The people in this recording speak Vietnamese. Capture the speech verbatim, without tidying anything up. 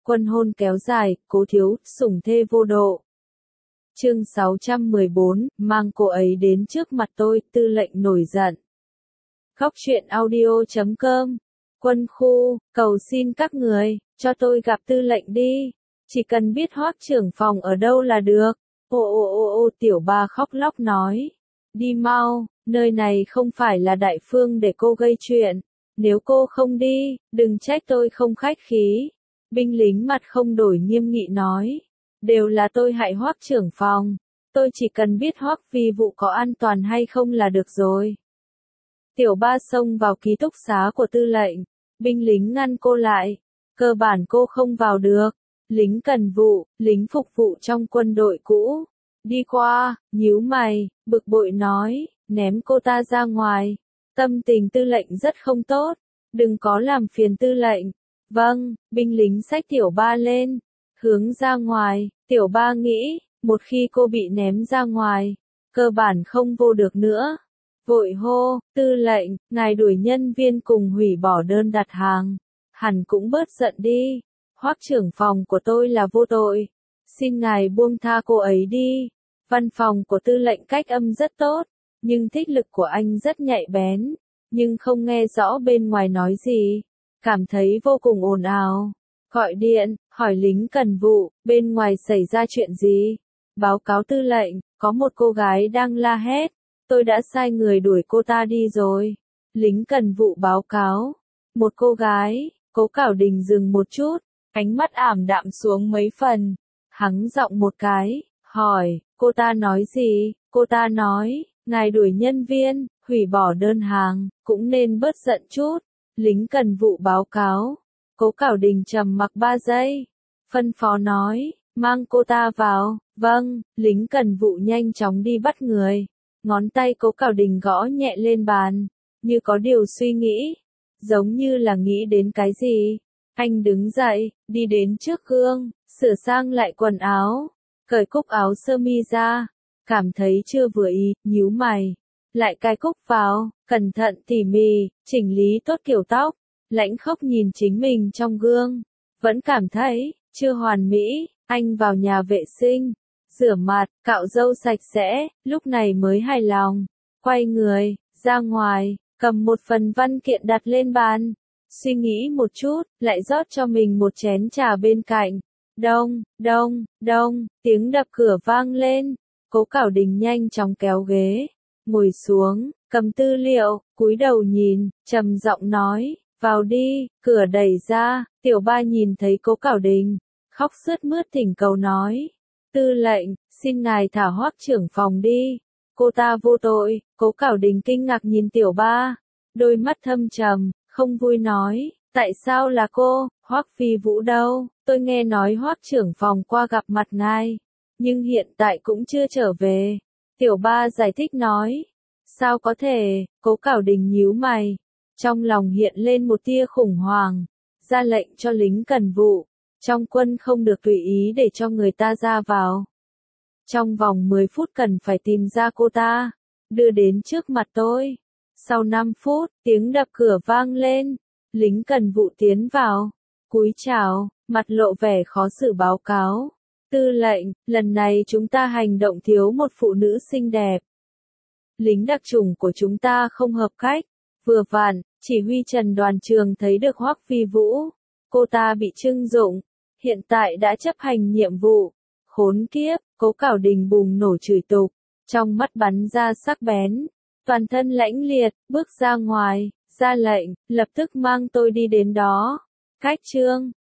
Quân hôn kéo dài, cố thiếu, sủng thê vô độ. Chương sáu trăm mười bốn, mang cô ấy đến trước mặt tôi, Tư lệnh nổi giận. Khóc chuyện audio chấm com. Quân khu, cầu xin các người, cho tôi gặp tư lệnh đi. Chỉ cần biết Hoắc trưởng phòng ở đâu là được. Ô ô ô ô tiểu ba khóc lóc nói. Đi mau, nơi này không phải là đại phương để cô gây chuyện. Nếu cô không đi, đừng trách tôi không khách khí. Binh lính mặt không đổi nghiêm nghị nói. Đều là tôi hại Hoắc trưởng phòng. Tôi chỉ cần biết Hoắc vi vụ có an toàn hay không là được rồi. Tiểu ba xông vào ký túc xá của tư lệnh. Binh lính ngăn cô lại. Cơ bản cô không vào được. Lính cần vụ, lính phục vụ trong quân đội cũ. Đi qua, nhíu mày, bực bội nói, ném cô ta ra ngoài. Tâm tình tư lệnh rất không tốt. Đừng có làm phiền tư lệnh. Vâng, binh lính xách tiểu ba lên. Hướng ra ngoài, tiểu ba nghĩ, một khi cô bị ném ra ngoài, cơ bản không vô được nữa. Vội hô, tư lệnh, ngài đuổi nhân viên cùng hủy bỏ đơn đặt hàng. Hẳn cũng bớt giận đi. Hoắc trưởng phòng của tôi là vô tội. Xin ngài buông tha cô ấy đi. Văn phòng của tư lệnh cách âm rất tốt, nhưng thích lực của anh rất nhạy bén, nhưng không nghe rõ bên ngoài nói gì. Cảm thấy vô cùng ồn ào. Gọi điện, hỏi lính cần vụ, bên ngoài xảy ra chuyện gì? Báo cáo tư lệnh, có một cô gái đang la hét. Tôi đã sai người đuổi cô ta đi rồi. Lính cần vụ báo cáo. Một cô gái, Cố Cảo Đình dừng một chút, ánh mắt ảm đạm xuống mấy phần. Hắng giọng một cái, hỏi, cô ta nói gì? Cô ta nói, ngài đuổi nhân viên, hủy bỏ đơn hàng, cũng nên bớt giận chút. Lính cần vụ báo cáo. Cố Cảo Đình trầm mặc ba giây. Phân phó nói, mang cô ta vào. Vâng, lính cần vụ nhanh chóng đi bắt người. Ngón tay Cố Cảo Đình gõ nhẹ lên bàn, như có điều suy nghĩ. Giống như là nghĩ đến cái gì. Anh đứng dậy, đi đến trước gương, sửa sang lại quần áo. Cởi cúc áo sơ mi ra. Cảm thấy chưa vừa ý, nhíu mày. Lại cài cúc vào, cẩn thận tỉ mỉ, chỉnh lý tốt kiểu tóc. Lãnh Khốc nhìn chính mình trong gương. Vẫn cảm thấy, chưa hoàn mỹ. Anh vào nhà vệ sinh. Rửa mặt, cạo râu sạch sẽ, lúc này mới hài lòng. Quay người, ra ngoài, cầm một phần văn kiện đặt lên bàn. Suy nghĩ một chút, lại rót cho mình một chén trà bên cạnh. Đông, đông, đông, tiếng đập cửa vang lên. Cố Cảo Đình nhanh chóng kéo ghế, ngồi xuống, cầm tư liệu, cúi đầu nhìn, trầm giọng nói, vào đi, cửa đẩy ra, tiểu ba nhìn thấy Cố Cảo Đình, khóc sướt mướt thỉnh cầu nói. Tư lệnh, xin ngài thả Hoắc trưởng phòng đi. Cô ta vô tội. Cố Cảo Đình kinh ngạc nhìn tiểu ba. Đôi mắt thâm trầm, không vui nói. Tại sao là cô? Hoắc phi vũ đâu? Tôi nghe nói Hoắc trưởng phòng qua gặp mặt ngài. Nhưng hiện tại cũng chưa trở về. Tiểu ba giải thích nói. Sao có thể? Cố Cảo Đình nhíu mày. Trong lòng hiện lên một tia khủng hoảng. Ra lệnh cho lính cần vụ. Trong quân không được tùy ý để cho người ta ra vào. Trong vòng mười phút cần phải tìm ra cô ta, đưa đến trước mặt tôi. Sau năm phút, tiếng đập cửa vang lên, lính cần vụ tiến vào, cúi chào, mặt lộ vẻ khó xử báo cáo. Tư lệnh, lần này chúng ta hành động thiếu một phụ nữ xinh đẹp. Lính đặc chủng của chúng ta không hợp khách, vừa vặn, chỉ huy Trần Đoàn Trường thấy được Hoắc phi vũ. Cô ta bị trưng dụng, hiện tại đã chấp hành nhiệm vụ. Khốn kiếp, Cố Cảo Đình bùng nổ chửi tục, trong mắt bắn ra sắc bén, toàn thân lãnh liệt, bước ra ngoài, ra lệnh, lập tức mang tôi đi đến đó. Cách chương,